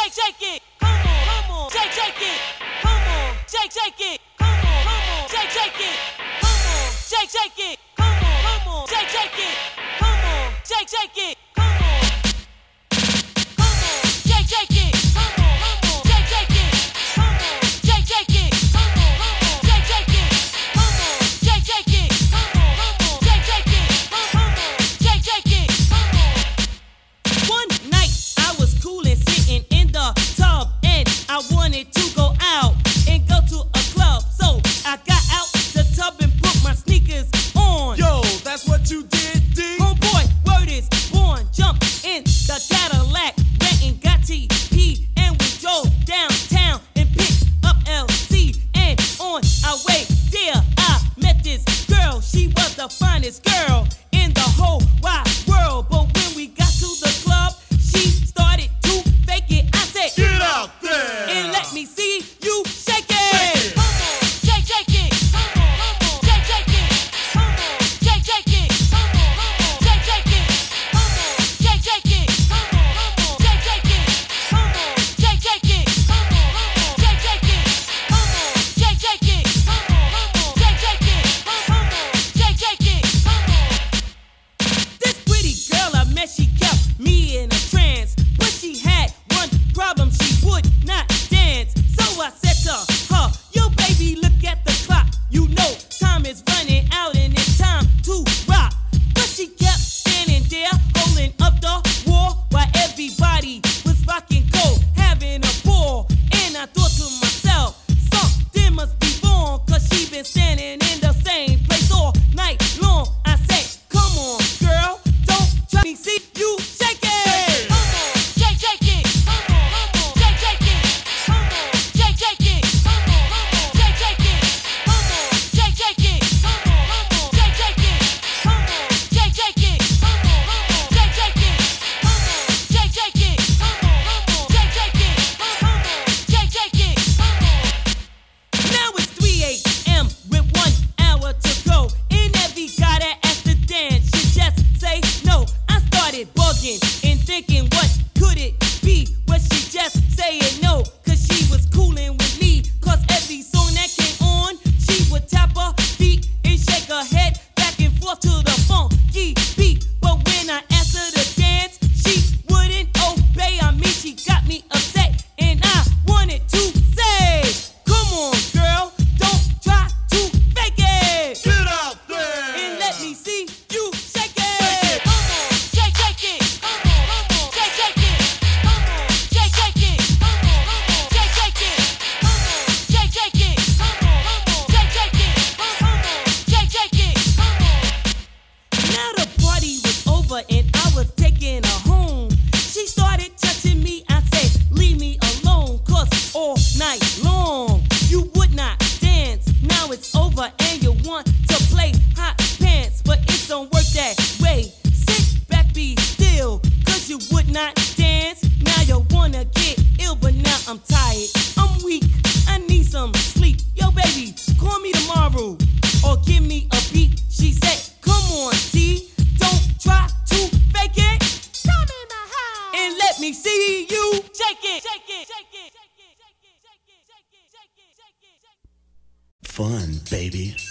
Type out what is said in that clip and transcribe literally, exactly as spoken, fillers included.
shake, shake it. Come on, come on, shake, shake it. Come on, shake, shake it. Come on, come on, shake, shake it. Come on, shake, shake it. Come on, come on, shake, shake it. Come on, shake, shake it. Come on, come on, shake, shake it. Come on, come on, shake, shake it. Come on, shake, shake it. Come on, come on, shake, shake it. Come on, shake, shake it. Come on, come on, shake, shake it. Come on, shake, shake it. Come on. One night I was cool and sitting in the tub, and I wanted to go out and go to a club, so I got out the tub and put my sneakers on. Yo, that's what you did, D? Homeboy, word is born. Jump in the Cadillac, went and got T P, and we drove downtown and picked up L C. And on our way there, I met this girl. She was the finest girl in the whole wide world. But when we got to the club, she started to fake it. I said, Get out there! and let me see you shake it. Shake it. Come on, shake, shake it. Come on, come on, shake, shake it. Come on, shake, shake it. Come on, come on, shake, shake it. Come on, shake, shake it. Come on, come on, shake, shake it. Come on, shake, shake it. Come on, come on, shake, shake it. Come on, shake, shake it. Come on, come on, shake, shake it. Come on, shake, shake it. Come on. This pretty girl I met, she kept me in a trance, but she had one problem, she would not dance. So I said to her, yo baby, look at the clock. You know time is running out and it's time to rock. But she kept standing there holding up the wall while everybody was rocking cold, having a ball. And I thought to myself, something must be wrong, cause she been standing in the same place all night long. I said, come on girl, don't try me, see you shake it. Come on, shake, shake it. Come on, come on, shake, shake it. Come on, shake, shake it. Come on, come on, shake, shake it. Come on, shake, shake it. Come on, come on, shake, shake it. Come on, shake, shake it. Come on, come on, shake, shake it. Come on, shake, shake it. Come on, come on, shake, shake it. Come on, shake, shake it. Come on. Now it's three a.m. with one hour to go, and every guy that asked to dance should just say no. I started bugging and thinking, what could it be? Was she just saying no cause she was coolin' with me? Cause every song that came on, she would tap her feet and shake her head back and forth to the funky beat. But when I asked her to dance, she wouldn't obey. I mean, she got me upset, and I wanted to say, come on girl, don't try to fake it. Get out there! And let me see you shake it. Come on, shake, shake it. Come on, come on, shake, shake it. Come on, shake, shake it. Come on, come on, shake, shake it. Come on, shake, shake it. Come on, come on, shake, shake it. Come on, shake, shake it. Come on. Now the party was over and I was taking her home. She started touching me. I said, leave me alone, cause all night long you would not dance. Now it's over and you want to play hot pants, but it don't work that way. Sit back, be still, cause you would not dance. Now you wanna get ill, but now I'm tired, I'm weak, I need some sleep. Yo baby, call me tomorrow or give me a beat. She said, come on D, don't try to fake it. Come in my house and let me see you shake it. Shake it, shake it, shake it, shake it, shake it, shake it, shake it, shake it. Fun, baby.